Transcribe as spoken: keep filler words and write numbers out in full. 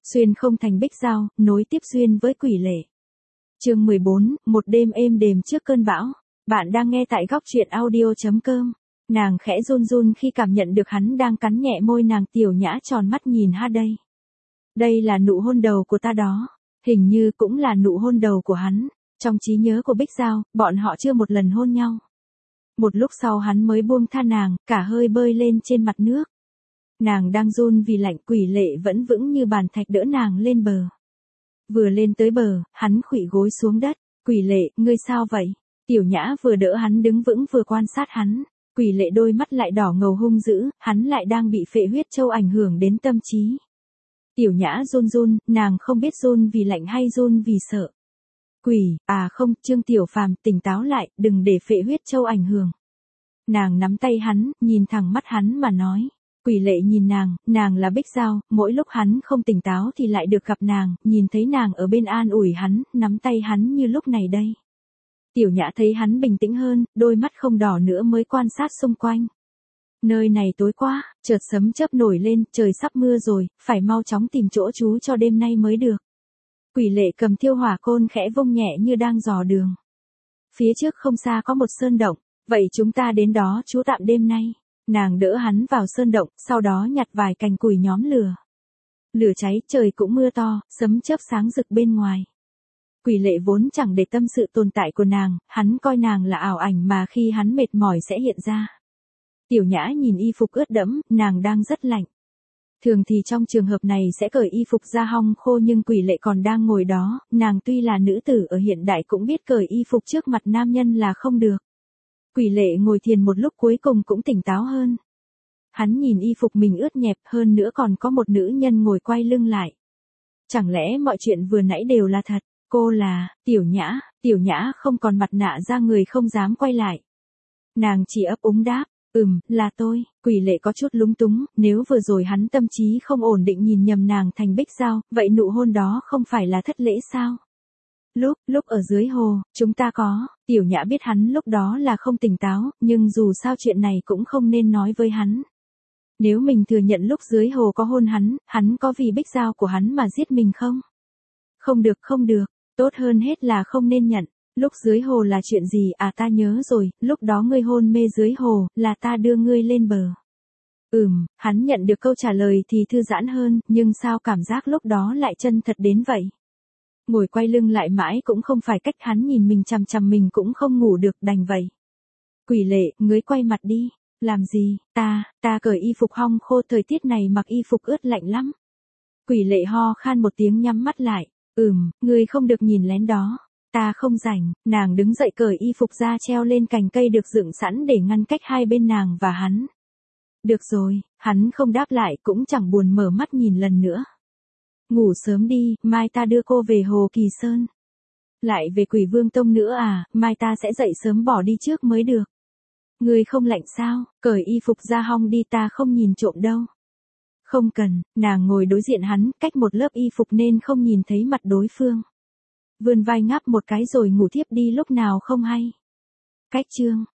Xuyên không thành Bích Giao, nối tiếp duyên với Quỷ Lệ. Chương mười bốn, một đêm êm đềm trước cơn bão. Bạn đang nghe tại góc truyện audio chấm com. Nàng khẽ run run khi cảm nhận được hắn đang cắn nhẹ môi nàng. Tiểu Nhã tròn mắt nhìn ha đây. Đây là nụ hôn đầu của ta đó. Hình như cũng là nụ hôn đầu của hắn. Trong trí nhớ của Bích Giao, bọn họ chưa một lần hôn nhau. Một lúc sau hắn mới buông tha nàng, cả hơi bơi lên trên mặt nước. Nàng đang run vì lạnh. Quỷ Lệ vẫn vững như bàn thạch đỡ nàng lên bờ. Vừa lên tới bờ, hắn khuỵu gối xuống đất. Quỷ Lệ, ngươi sao vậy? Tiểu Nhã vừa đỡ hắn đứng vững vừa quan sát hắn. Quỷ Lệ đôi mắt lại đỏ ngầu hung dữ, hắn lại đang bị phệ huyết châu ảnh hưởng đến tâm trí. Tiểu Nhã run run, nàng không biết run vì lạnh hay run vì sợ. Quỷ, à không, Trương Tiểu Phàm, tỉnh táo lại, đừng để phệ huyết châu ảnh hưởng. Nàng nắm tay hắn, nhìn thẳng mắt hắn mà nói. Quỷ Lệ nhìn nàng, nàng là Bích Giao, mỗi lúc hắn không tỉnh táo thì lại được gặp nàng, nhìn thấy nàng ở bên an ủi hắn, nắm tay hắn như lúc này đây. Tiểu Nhã thấy hắn bình tĩnh hơn, đôi mắt không đỏ nữa mới quan sát xung quanh. Nơi này tối quá, chợt sấm chớp nổi lên, trời sắp mưa rồi, phải mau chóng tìm chỗ trú cho đêm nay mới được. Quỷ Lệ cầm thiêu hỏa côn khẽ vung nhẹ như đang dò đường. Phía trước không xa có một sơn động, vậy chúng ta đến đó trú tạm đêm nay. Nàng đỡ hắn vào sơn động, sau đó nhặt vài cành củi nhóm lửa. Lửa cháy, trời cũng mưa to, sấm chớp sáng rực bên ngoài. Quỷ Lệ vốn chẳng để tâm sự tồn tại của nàng, hắn coi nàng là ảo ảnh mà khi hắn mệt mỏi sẽ hiện ra. Tiểu Nhã nhìn y phục ướt đẫm, nàng đang rất lạnh. Thường thì trong trường hợp này sẽ cởi y phục ra hong khô nhưng Quỷ Lệ còn đang ngồi đó, nàng tuy là nữ tử ở hiện đại cũng biết cởi y phục trước mặt nam nhân là không được. Quỷ Lệ ngồi thiền một lúc cuối cùng cũng tỉnh táo hơn. Hắn nhìn y phục mình ướt nhẹp, hơn nữa còn có một nữ nhân ngồi quay lưng lại. Chẳng lẽ mọi chuyện vừa nãy đều là thật? Cô là, Tiểu Nhã, Tiểu Nhã không còn mặt nạ ra người không dám quay lại. Nàng chỉ ấp úng đáp, ừm, là tôi. Quỷ Lệ có chút lúng túng, nếu vừa rồi hắn tâm trí không ổn định nhìn nhầm nàng thành Bích Giao, vậy nụ hôn đó không phải là thất lễ sao? Lúc, lúc ở dưới hồ, chúng ta có, Tiểu Nhã biết hắn lúc đó là không tỉnh táo, nhưng dù sao chuyện này cũng không nên nói với hắn. Nếu mình thừa nhận lúc dưới hồ có hôn hắn, hắn có vì Bích Giao của hắn mà giết mình không? Không được không được, tốt hơn hết là không nên nhận. Lúc dưới hồ là chuyện gì à ta nhớ rồi, lúc đó ngươi hôn mê dưới hồ, là ta đưa ngươi lên bờ. Ừm, hắn nhận được câu trả lời thì thư giãn hơn, nhưng sao cảm giác lúc đó lại chân thật đến vậy? Ngồi quay lưng lại mãi cũng không phải cách, hắn nhìn mình chằm chằm mình cũng không ngủ được, đành vậy. Quỷ Lệ, ngươi quay mặt đi. Làm gì, ta, ta cởi y phục hong khô, thời tiết này mặc y phục ướt lạnh lắm. Quỷ Lệ ho khan một tiếng nhắm mắt lại. Ừm, ngươi không được nhìn lén đó. Ta không rảnh. Nàng đứng dậy cởi y phục ra treo lên cành cây được dựng sẵn để ngăn cách hai bên nàng và hắn. Được rồi, hắn không đáp lại cũng chẳng buồn mở mắt nhìn lần nữa. Ngủ sớm đi, mai ta đưa cô về Hồ Kỳ Sơn. Lại về Quỷ Vương Tông nữa à, mai ta sẽ dậy sớm bỏ đi trước mới được. Ngươi không lạnh sao, cởi y phục ra hong đi, ta không nhìn trộm đâu. Không cần, nàng ngồi đối diện hắn, cách một lớp y phục nên không nhìn thấy mặt đối phương. Vươn vai ngáp một cái rồi ngủ thiếp đi lúc nào không hay. Cách chương